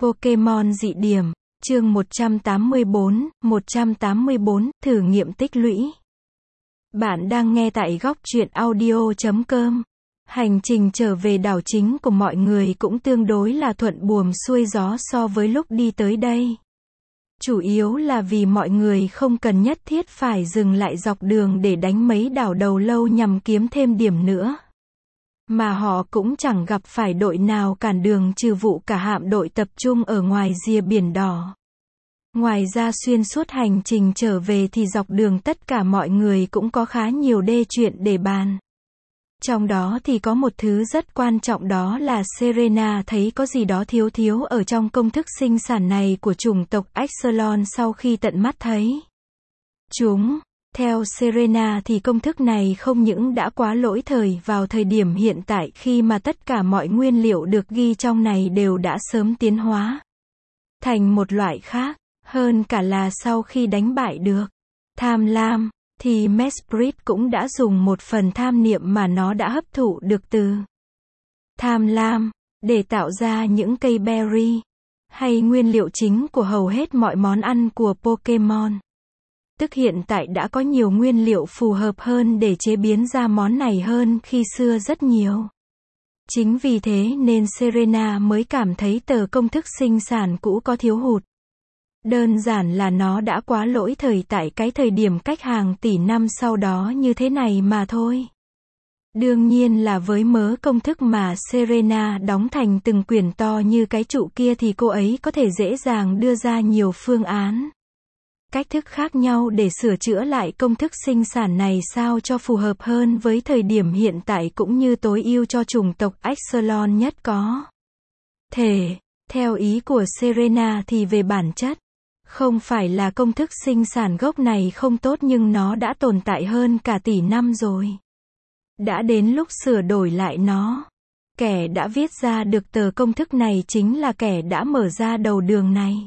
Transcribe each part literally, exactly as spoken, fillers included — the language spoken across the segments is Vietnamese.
Pokemon dị điểm, chương một trăm tám mươi bốn, một trăm tám mươi bốn, thử nghiệm tích lũy. Bạn đang nghe tại góc truyện audio chấm com. Hành trình trở về đảo chính của mọi người cũng tương đối là thuận buồm xuôi gió so với lúc đi tới đây. Chủ yếu là vì mọi người không cần nhất thiết phải dừng lại dọc đường để đánh mấy đảo đầu lâu nhằm kiếm thêm điểm nữa. Mà họ cũng chẳng gặp phải đội nào cản đường trừ vụ cả hạm đội tập trung ở ngoài rìa biển đỏ. Ngoài ra xuyên suốt hành trình trở về thì dọc đường tất cả mọi người cũng có khá nhiều đê chuyện để bàn. Trong đó thì có một thứ rất quan trọng, đó là Serena thấy có gì đó thiếu thiếu ở trong công thức sinh sản này của chủng tộc Ixalan sau khi tận mắt thấy chúng. Theo Serena thì công thức này không những đã quá lỗi thời vào thời điểm hiện tại khi mà tất cả mọi nguyên liệu được ghi trong này đều đã sớm tiến hóa thành một loại khác, hơn cả là sau khi đánh bại được tham lam, thì Mesprit cũng đã dùng một phần tham niệm mà nó đã hấp thụ được từ tham lam, để tạo ra những cây berry, hay nguyên liệu chính của hầu hết mọi món ăn của Pokemon. Tức hiện tại đã có nhiều nguyên liệu phù hợp hơn để chế biến ra món này hơn khi xưa rất nhiều. Chính vì thế nên Serena mới cảm thấy tờ công thức sinh sản cũ có thiếu hụt. Đơn giản là nó đã quá lỗi thời tại cái thời điểm cách hàng tỷ năm sau đó như thế này mà thôi. Đương nhiên là với mớ công thức mà Serena đóng thành từng quyển to như cái trụ kia thì cô ấy có thể dễ dàng đưa ra nhiều phương án, cách thức khác nhau để sửa chữa lại công thức sinh sản này sao cho phù hợp hơn với thời điểm hiện tại cũng như tối ưu cho chủng tộc Ixalan nhất có thể. Theo ý của Serena thì về bản chất, không phải là công thức sinh sản gốc này không tốt, nhưng nó đã tồn tại hơn cả tỷ năm rồi. Đã đến lúc sửa đổi lại nó. Kẻ đã viết ra được tờ công thức này chính là kẻ đã mở ra đầu đường này.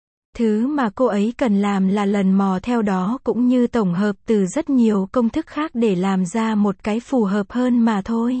Thứ mà cô ấy cần làm là lần mò theo đó cũng như tổng hợp từ rất nhiều công thức khác để làm ra một cái phù hợp hơn mà thôi.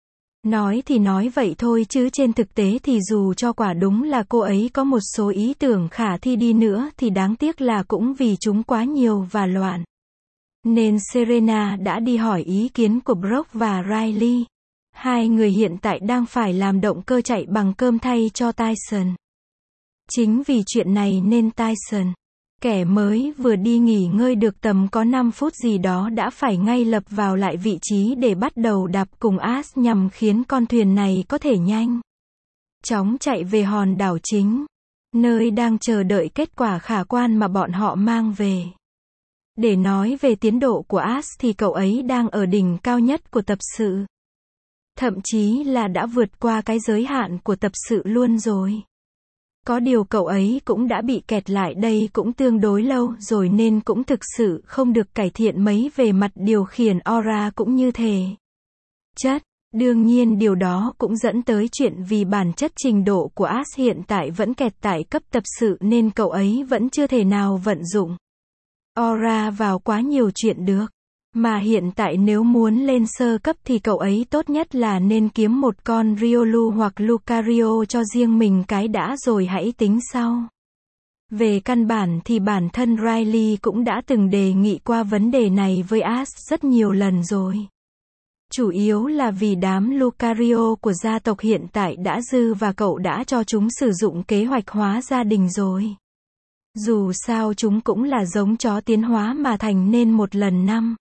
Nói thì nói vậy thôi chứ trên thực tế thì dù cho quả đúng là cô ấy có một số ý tưởng khả thi đi nữa thì đáng tiếc là cũng vì chúng quá nhiều và loạn, nên Serena đã đi hỏi ý kiến của Brock và Riley. Hai người hiện tại đang phải làm động cơ chạy bằng cơm thay cho Tyson. Chính vì chuyện này nên Tyson, kẻ mới vừa đi nghỉ ngơi được tầm có năm phút gì đó, đã phải ngay lập vào lại vị trí để bắt đầu đạp cùng Ash nhằm khiến con thuyền này có thể nhanh chóng chạy về hòn đảo chính, nơi đang chờ đợi kết quả khả quan mà bọn họ mang về. Để nói về tiến độ của Ash thì cậu ấy đang ở đỉnh cao nhất của tập sự. Thậm chí là đã vượt qua cái giới hạn của tập sự luôn rồi. Có điều cậu ấy cũng đã bị kẹt lại đây cũng tương đối lâu rồi nên cũng thực sự không được cải thiện mấy về mặt điều khiển aura cũng như thể chất. Đương nhiên điều đó cũng dẫn tới chuyện vì bản chất trình độ của Ash hiện tại vẫn kẹt tại cấp tập sự nên cậu ấy vẫn chưa thể nào vận dụng aura vào quá nhiều chuyện được. Mà hiện tại nếu muốn lên sơ cấp thì cậu ấy tốt nhất là nên kiếm một con Riolu hoặc Lucario cho riêng mình cái đã rồi hãy tính sau. Về căn bản thì bản thân Riley cũng đã từng đề nghị qua vấn đề này với Ash rất nhiều lần rồi. Chủ yếu là vì đám Lucario của gia tộc hiện tại đã dư và cậu đã cho chúng sử dụng kế hoạch hóa gia đình rồi. Dù sao chúng cũng là giống chó tiến hóa mà thành nên một lần năm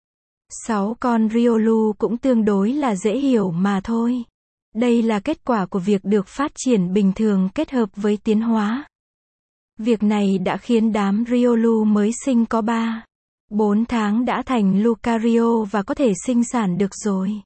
sáu con Riolu cũng tương đối là dễ hiểu mà thôi. Đây là kết quả của việc được phát triển bình thường kết hợp với tiến hóa. Việc này đã khiến đám Riolu mới sinh có ba, bốn tháng đã thành Lucario và có thể sinh sản được rồi.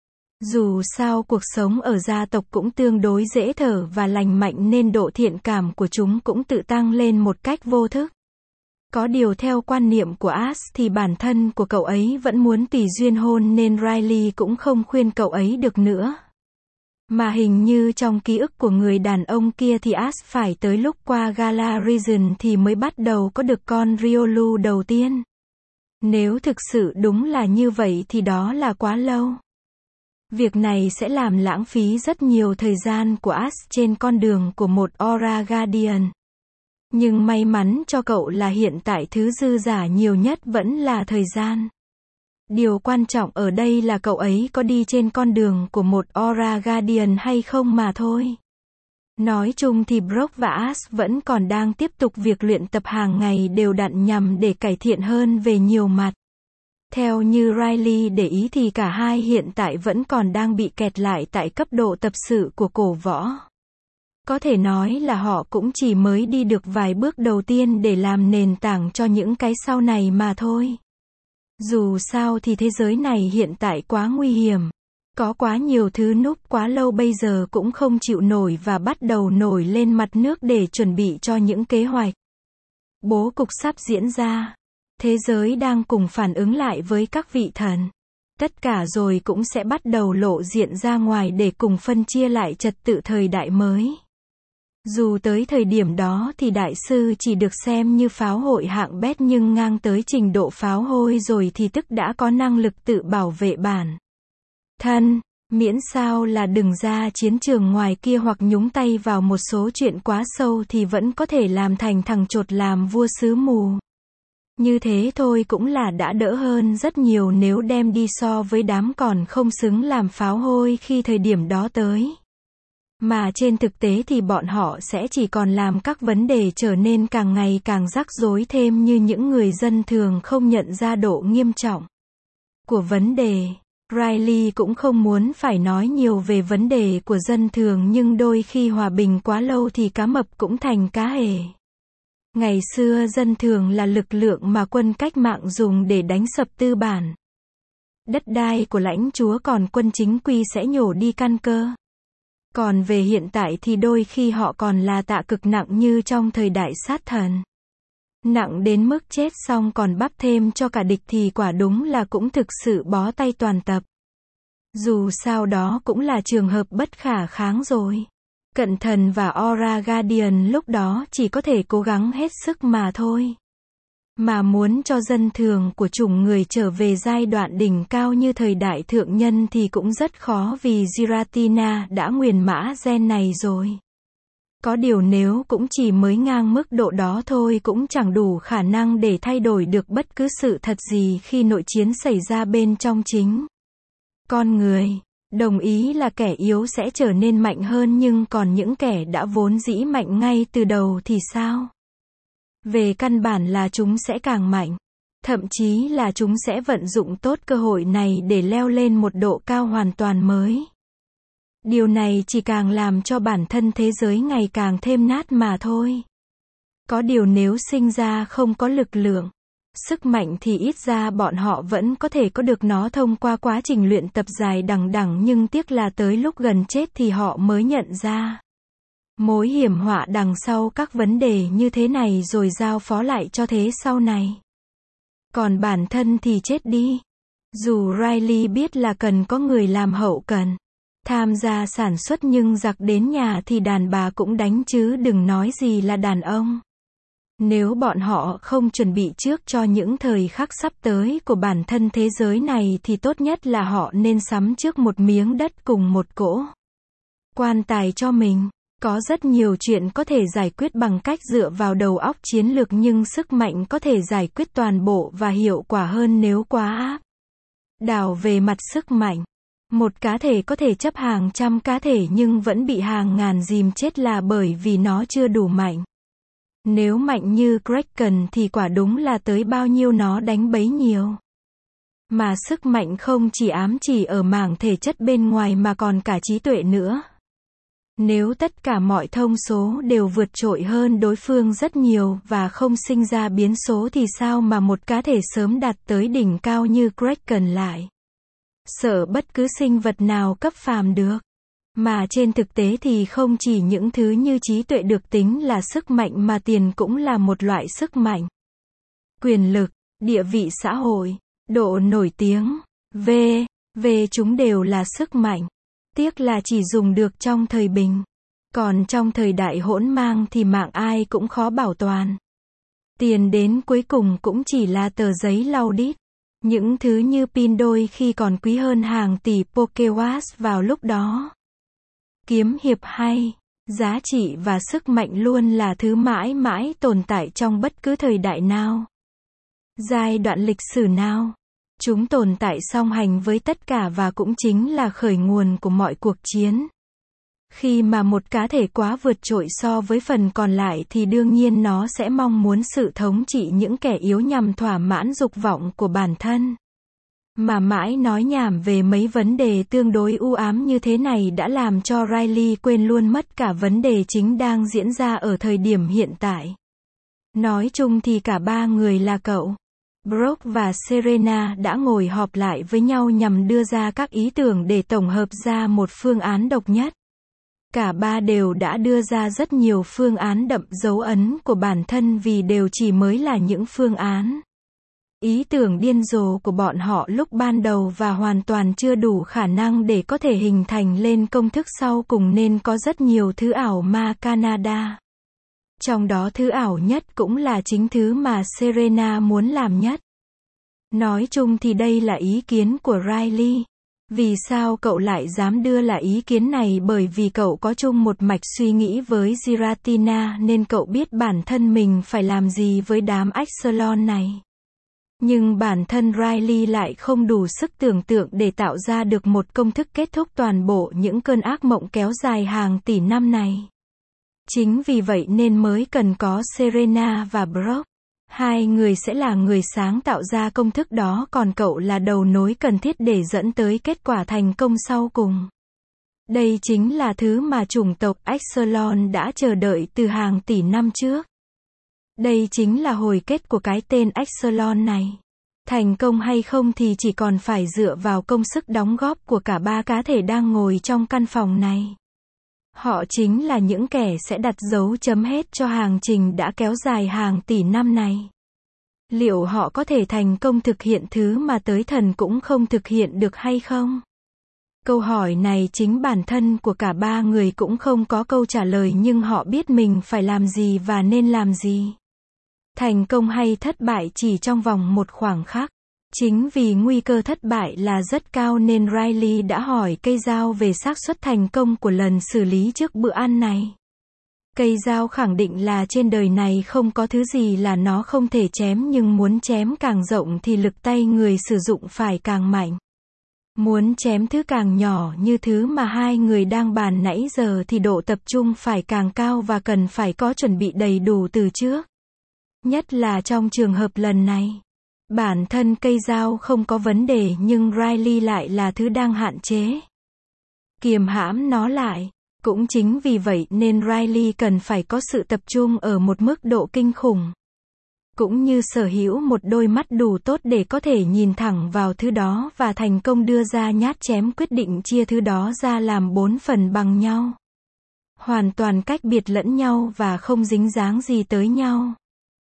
Dù sao cuộc sống ở gia tộc cũng tương đối dễ thở và lành mạnh nên độ thiện cảm của chúng cũng tự tăng lên một cách vô thức. Có điều theo quan niệm của Ash thì bản thân của cậu ấy vẫn muốn tùy duyên hôn nên Riley cũng không khuyên cậu ấy được nữa. Mà hình như trong ký ức của người đàn ông kia thì Ash phải tới lúc qua Gala Region thì mới bắt đầu có được con Riolu đầu tiên. Nếu thực sự đúng là như vậy thì đó là quá lâu. Việc này sẽ làm lãng phí rất nhiều thời gian của Ash trên con đường của một Aura Guardian. Nhưng may mắn cho cậu là hiện tại thứ dư giả nhiều nhất vẫn là thời gian. Điều quan trọng ở đây là cậu ấy có đi trên con đường của một Aura Guardian hay không mà thôi. Nói chung thì Brock và Ash vẫn còn đang tiếp tục việc luyện tập hàng ngày đều đặn nhằm để cải thiện hơn về nhiều mặt. Theo như Riley để ý thì cả hai hiện tại vẫn còn đang bị kẹt lại tại cấp độ tập sự của cổ võ. Có thể nói là họ cũng chỉ mới đi được vài bước đầu tiên để làm nền tảng cho những cái sau này mà thôi. Dù sao thì thế giới này hiện tại quá nguy hiểm. Có quá nhiều thứ núp quá lâu bây giờ cũng không chịu nổi và bắt đầu nổi lên mặt nước để chuẩn bị cho những kế hoạch. Bố cục sắp diễn ra. Thế giới đang cùng phản ứng lại với các vị thần. Tất cả rồi cũng sẽ bắt đầu lộ diện ra ngoài để cùng phân chia lại trật tự thời đại mới. Dù tới thời điểm đó thì đại sư chỉ được xem như pháo hội hạng bét nhưng ngang tới trình độ pháo hôi rồi thì tức đã có năng lực tự bảo vệ bản thân, miễn sao là đừng ra chiến trường ngoài kia hoặc nhúng tay vào một số chuyện quá sâu thì vẫn có thể làm thành thằng chột làm vua sứ mù. Như thế thôi cũng là đã đỡ hơn rất nhiều nếu đem đi so với đám còn không xứng làm pháo hôi khi thời điểm đó tới. Mà trên thực tế thì bọn họ sẽ chỉ còn làm các vấn đề trở nên càng ngày càng rắc rối thêm như những người dân thường không nhận ra độ nghiêm trọng của vấn đề. Riley cũng không muốn phải nói nhiều về vấn đề của dân thường nhưng đôi khi hòa bình quá lâu thì cá mập cũng thành cá hề. Ngày xưa dân thường là lực lượng mà quân cách mạng dùng để đánh sập tư bản. Đất đai của lãnh chúa còn quân chính quy sẽ nhổ đi căn cơ. Còn về hiện tại thì đôi khi họ còn là tạ cực nặng như trong thời đại sát thần. Nặng đến mức chết xong còn bắp thêm cho cả địch thì quả đúng là cũng thực sự bó tay toàn tập. Dù sao đó cũng là trường hợp bất khả kháng rồi. Cận thần và Aura Guardian lúc đó chỉ có thể cố gắng hết sức mà thôi. Mà muốn cho dân thường của chủng người trở về giai đoạn đỉnh cao như thời đại thượng nhân thì cũng rất khó vì Giratina đã nguyền mã gen này rồi. Có điều nếu cũng chỉ mới ngang mức độ đó thôi cũng chẳng đủ khả năng để thay đổi được bất cứ sự thật gì khi nội chiến xảy ra bên trong chính con người. Đồng ý là kẻ yếu sẽ trở nên mạnh hơn nhưng còn những kẻ đã vốn dĩ mạnh ngay từ đầu thì sao? Về căn bản là chúng sẽ càng mạnh. Thậm chí là chúng sẽ vận dụng tốt cơ hội này để leo lên một độ cao hoàn toàn mới. Điều này chỉ càng làm cho bản thân thế giới ngày càng thêm nát mà thôi. Có điều nếu sinh ra không có lực lượng, sức mạnh thì ít ra bọn họ vẫn có thể có được nó thông qua quá trình luyện tập dài đằng đẵng nhưng tiếc là tới lúc gần chết thì họ mới nhận ra mối hiểm họa đằng sau các vấn đề như thế này rồi giao phó lại cho thế sau này. Còn bản thân thì chết đi. Dù Riley biết là cần có người làm hậu cần, tham gia sản xuất nhưng giặc đến nhà thì đàn bà cũng đánh chứ đừng nói gì là đàn ông. Nếu bọn họ không chuẩn bị trước cho những thời khắc sắp tới của bản thân thế giới này thì tốt nhất là họ nên sắm trước một miếng đất cùng một cỗ quan tài cho mình. Có rất nhiều chuyện có thể giải quyết bằng cách dựa vào đầu óc chiến lược nhưng sức mạnh có thể giải quyết toàn bộ và hiệu quả hơn nếu quá áp đảo về mặt sức mạnh. Một cá thể có thể chấp hàng trăm cá thể nhưng vẫn bị hàng ngàn dìm chết là bởi vì nó chưa đủ mạnh. Nếu mạnh như Kraken thì quả đúng là tới bao nhiêu nó đánh bấy nhiêu. Mà sức mạnh không chỉ ám chỉ ở mảng thể chất bên ngoài mà còn cả trí tuệ nữa. Nếu tất cả mọi thông số đều vượt trội hơn đối phương rất nhiều và không sinh ra biến số thì sao mà một cá thể sớm đạt tới đỉnh cao như Kraken lại sợ bất cứ sinh vật nào cấp phàm được. Mà trên thực tế thì không chỉ những thứ như trí tuệ được tính là sức mạnh mà tiền cũng là một loại sức mạnh. Quyền lực, địa vị xã hội, độ nổi tiếng, v. v chúng đều là sức mạnh. Tiếc là chỉ dùng được trong thời bình. Còn trong thời đại hỗn mang thì mạng ai cũng khó bảo toàn. Tiền đến cuối cùng cũng chỉ là tờ giấy lau đít. Những thứ như pin đôi khi còn quý hơn hàng tỷ Pokéwatt vào lúc đó. Kiếm hiệp hay, giá trị và sức mạnh luôn là thứ mãi mãi tồn tại trong bất cứ thời đại nào, giai đoạn lịch sử nào. Chúng tồn tại song hành với tất cả và cũng chính là khởi nguồn của mọi cuộc chiến. Khi mà một cá thể quá vượt trội so với phần còn lại thì đương nhiên nó sẽ mong muốn sự thống trị những kẻ yếu nhằm thỏa mãn dục vọng của bản thân. Mà mãi nói nhảm về mấy vấn đề tương đối u ám như thế này đã làm cho Riley quên luôn mất cả vấn đề chính đang diễn ra ở thời điểm hiện tại. Nói chung thì cả ba người là cậu, Brock và Serena đã ngồi họp lại với nhau nhằm đưa ra các ý tưởng để tổng hợp ra một phương án độc nhất. Cả ba đều đã đưa ra rất nhiều phương án đậm dấu ấn của bản thân vì đều chỉ mới là những phương án. Ý tưởng điên rồ của bọn họ lúc ban đầu và hoàn toàn chưa đủ khả năng để có thể hình thành lên công thức sau cùng nên có rất nhiều thứ ảo ma Canada. Trong đó thứ ảo nhất cũng là chính thứ mà Serena muốn làm nhất. Nói chung thì đây là ý kiến của Riley. Vì sao cậu lại dám đưa là ý kiến này? Bởi vì cậu có chung một mạch suy nghĩ với Giratina nên cậu biết bản thân mình phải làm gì với đám Ixalan này. Nhưng bản thân Riley lại không đủ sức tưởng tượng để tạo ra được một công thức kết thúc toàn bộ những cơn ác mộng kéo dài hàng tỷ năm này. Chính vì vậy nên mới cần có Serena và Brock. Hai người sẽ là người sáng tạo ra công thức đó, còn cậu là đầu nối cần thiết để dẫn tới kết quả thành công sau cùng. Đây chính là thứ mà chủng tộc Ixalan đã chờ đợi từ hàng tỷ năm trước. Đây chính là hồi kết của cái tên Ixalan này. Thành công hay không thì chỉ còn phải dựa vào công sức đóng góp của cả ba cá thể đang ngồi trong căn phòng này. Họ chính là những kẻ sẽ đặt dấu chấm hết cho hành trình đã kéo dài hàng tỷ năm này. Liệu họ có thể thành công thực hiện thứ mà tới thần cũng không thực hiện được hay không? Câu hỏi này chính bản thân của cả ba người cũng không có câu trả lời, nhưng họ biết mình phải làm gì và nên làm gì. Thành công hay thất bại chỉ trong vòng một khoảng khắc. Chính vì nguy cơ thất bại là rất cao nên Riley đã hỏi cây dao về xác suất thành công của lần xử lý trước bữa ăn này. Cây dao khẳng định là trên đời này không có thứ gì là nó không thể chém, nhưng muốn chém càng rộng thì lực tay người sử dụng phải càng mạnh. Muốn chém thứ càng nhỏ như thứ mà hai người đang bàn nãy giờ thì độ tập trung phải càng cao và cần phải có chuẩn bị đầy đủ từ trước. Nhất là trong trường hợp lần này. Bản thân cây dao không có vấn đề nhưng Riley lại là thứ đang hạn chế, kiềm hãm nó lại. Cũng chính vì vậy nên Riley cần phải có sự tập trung ở một mức độ kinh khủng. Cũng như sở hữu một đôi mắt đủ tốt để có thể nhìn thẳng vào thứ đó và thành công đưa ra nhát chém quyết định chia thứ đó ra làm bốn phần bằng nhau. Hoàn toàn cách biệt lẫn nhau và không dính dáng gì tới nhau.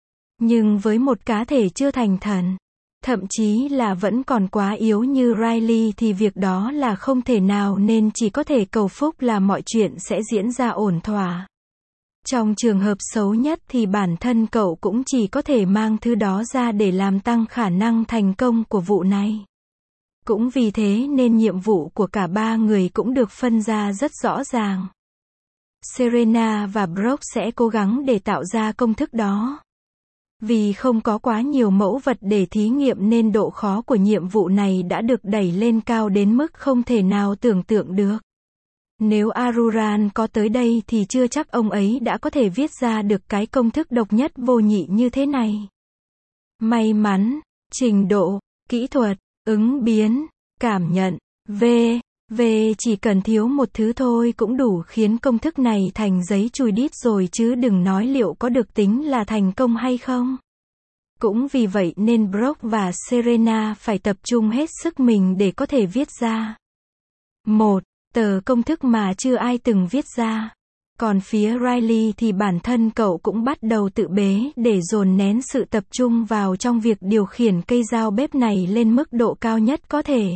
Nhưng với một cá thể chưa thành thần, thậm chí là vẫn còn quá yếu như Riley thì việc đó là không thể nào, nên chỉ có thể cầu phúc là mọi chuyện sẽ diễn ra ổn thỏa. Trong trường hợp xấu nhất thì bản thân cậu cũng chỉ có thể mang thứ đó ra để làm tăng khả năng thành công của vụ này. Cũng vì thế nên nhiệm vụ của cả ba người cũng được phân ra rất rõ ràng. Serena và Brock sẽ cố gắng để tạo ra công thức đó. Vì không có quá nhiều mẫu vật để thí nghiệm nên độ khó của nhiệm vụ này đã được đẩy lên cao đến mức không thể nào tưởng tượng được. Nếu Aruran có tới đây thì chưa chắc ông ấy đã có thể viết ra được cái công thức độc nhất vô nhị như thế này. May mắn, trình độ, kỹ thuật, ứng biến, cảm nhận, v. v chỉ cần thiếu một thứ thôi cũng đủ khiến công thức này thành giấy chùi đít rồi, chứ đừng nói liệu có được tính là thành công hay không. Cũng vì vậy nên Brock và Serena phải tập trung hết sức mình để có thể viết ra một tờ công thức mà chưa ai từng viết ra. Còn phía Riley thì bản thân cậu cũng bắt đầu tự bế để dồn nén sự tập trung vào trong việc điều khiển cây dao bếp này lên mức độ cao nhất có thể.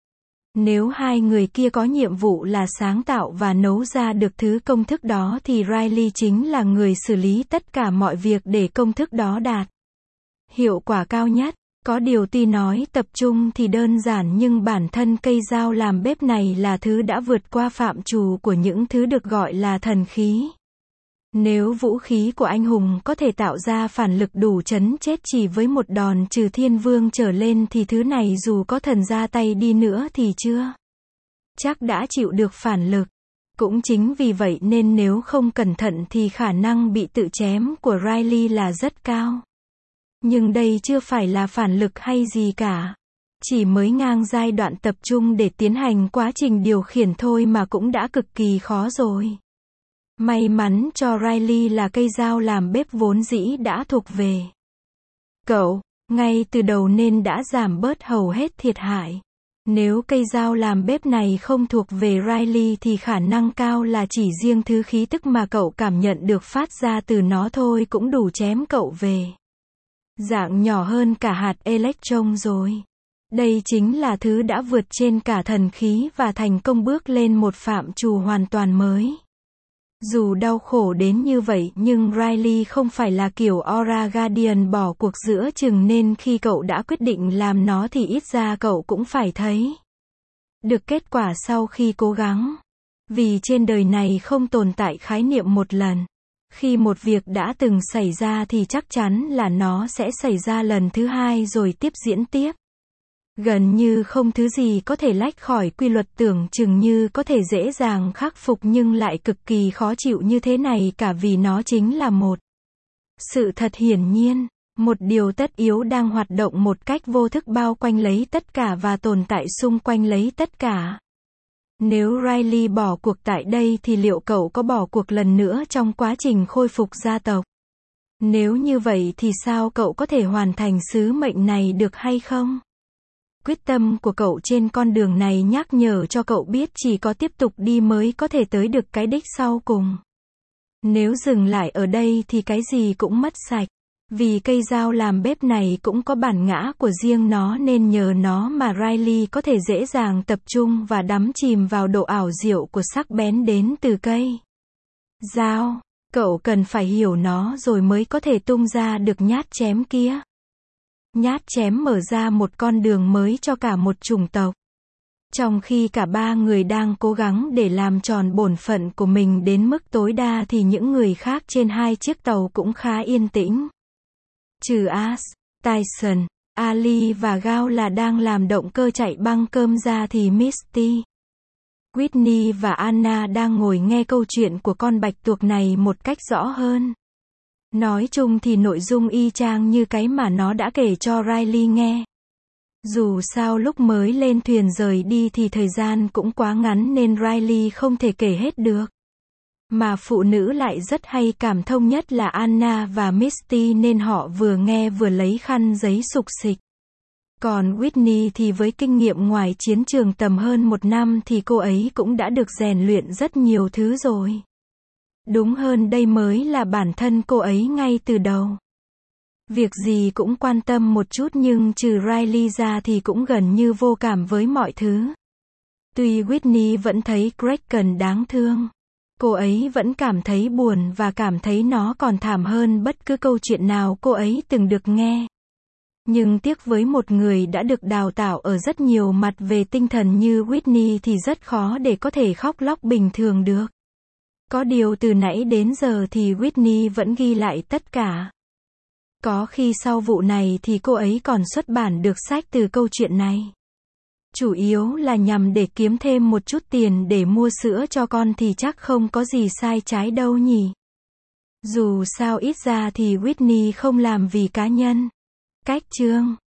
Nếu hai người kia có nhiệm vụ là sáng tạo và nấu ra được thứ công thức đó thì Riley chính là người xử lý tất cả mọi việc để công thức đó đạt hiệu quả cao nhất. Có điều tuy nói tập trung thì đơn giản nhưng bản thân cây dao làm bếp này là thứ đã vượt qua phạm trù của những thứ được gọi là thần khí. Nếu vũ khí của anh hùng có thể tạo ra phản lực đủ chấn chết chỉ với một đòn trừ thiên vương trở lên thì thứ này dù có thần ra tay đi nữa thì chưa chắc đã chịu được phản lực. Cũng chính vì vậy nên nếu không cẩn thận thì khả năng bị tự chém của Riley là rất cao. Nhưng đây chưa phải là phản lực hay gì cả. Chỉ mới ngang giai đoạn tập trung để tiến hành quá trình điều khiển thôi mà cũng đã cực kỳ khó rồi. May mắn cho Riley là cây dao làm bếp vốn dĩ đã thuộc về cậu, ngay từ đầu nên đã giảm bớt hầu hết thiệt hại. Nếu cây dao làm bếp này không thuộc về Riley thì khả năng cao là chỉ riêng thứ khí tức mà cậu cảm nhận được phát ra từ nó thôi cũng đủ chém cậu về dạng nhỏ hơn cả hạt electron rồi. Đây chính là thứ đã vượt trên cả thần khí và thành công bước lên một phạm trù hoàn toàn mới. Dù đau khổ đến như vậy nhưng Riley không phải là kiểu Aura Guardian bỏ cuộc giữa chừng nên khi cậu đã quyết định làm nó thì ít ra cậu cũng phải thấy được kết quả sau khi cố gắng. Vì trên đời này không tồn tại khái niệm một lần. Khi một việc đã từng xảy ra thì chắc chắn là nó sẽ xảy ra lần thứ hai rồi tiếp diễn tiếp. Gần như không thứ gì có thể lách khỏi quy luật tưởng chừng như có thể dễ dàng khắc phục nhưng lại cực kỳ khó chịu như thế này cả vì nó chính là một sự thật hiển nhiên, một điều tất yếu đang hoạt động một cách vô thức bao quanh lấy tất cả và tồn tại xung quanh lấy tất cả. Nếu Riley bỏ cuộc tại đây thì liệu cậu có bỏ cuộc lần nữa trong quá trình khôi phục gia tộc? Nếu như vậy thì sao cậu có thể hoàn thành sứ mệnh này được hay không? Quyết tâm của cậu trên con đường này nhắc nhở cho cậu biết chỉ có tiếp tục đi mới có thể tới được cái đích sau cùng. Nếu dừng lại ở đây thì cái gì cũng mất sạch. Vì cây dao làm bếp này cũng có bản ngã của riêng nó nên nhờ nó mà Riley có thể dễ dàng tập trung và đắm chìm vào độ ảo diệu của sắc bén đến từ cây dao. Cậu cần phải hiểu nó rồi mới có thể tung ra được nhát chém kia. Nhát chém mở ra một con đường mới cho cả một chủng tộc. Trong khi cả ba người đang cố gắng để làm tròn bổn phận của mình đến mức tối đa thì những người khác trên hai chiếc tàu cũng khá yên tĩnh. Trừ Ash, Tyson, Ali và Gao là đang làm động cơ chạy băng cơm ra thì Misty, Whitney và Anna đang ngồi nghe câu chuyện của con bạch tuộc này một cách rõ hơn. Nói chung thì nội dung y chang như cái mà nó đã kể cho Riley nghe. Dù sao lúc mới lên thuyền rời đi thì thời gian cũng quá ngắn nên Riley không thể kể hết được. Mà phụ nữ lại rất hay cảm thông nhất là Anna và Misty nên họ vừa nghe vừa lấy khăn giấy sục sịch. Còn Whitney thì với kinh nghiệm ngoài chiến trường tầm hơn một năm thì cô ấy cũng đã được rèn luyện rất nhiều thứ rồi. Đúng hơn đây mới là bản thân cô ấy ngay từ đầu. Việc gì cũng quan tâm một chút nhưng trừ Riley ra thì cũng gần như vô cảm với mọi thứ. Tuy Whitney vẫn thấy Kraken đáng thương. Cô ấy vẫn cảm thấy buồn và cảm thấy nó còn thảm hơn bất cứ câu chuyện nào cô ấy từng được nghe. Nhưng tiếc với một người đã được đào tạo ở rất nhiều mặt về tinh thần như Whitney thì rất khó để có thể khóc lóc bình thường được. Có điều từ nãy đến giờ thì Whitney vẫn ghi lại tất cả. Có khi sau vụ này thì cô ấy còn xuất bản được sách từ câu chuyện này. Chủ yếu là nhằm để kiếm thêm một chút tiền để mua sữa cho con thì chắc không có gì sai trái đâu nhỉ. Dù sao ít ra thì Whitney không làm vì cá nhân. Cách chương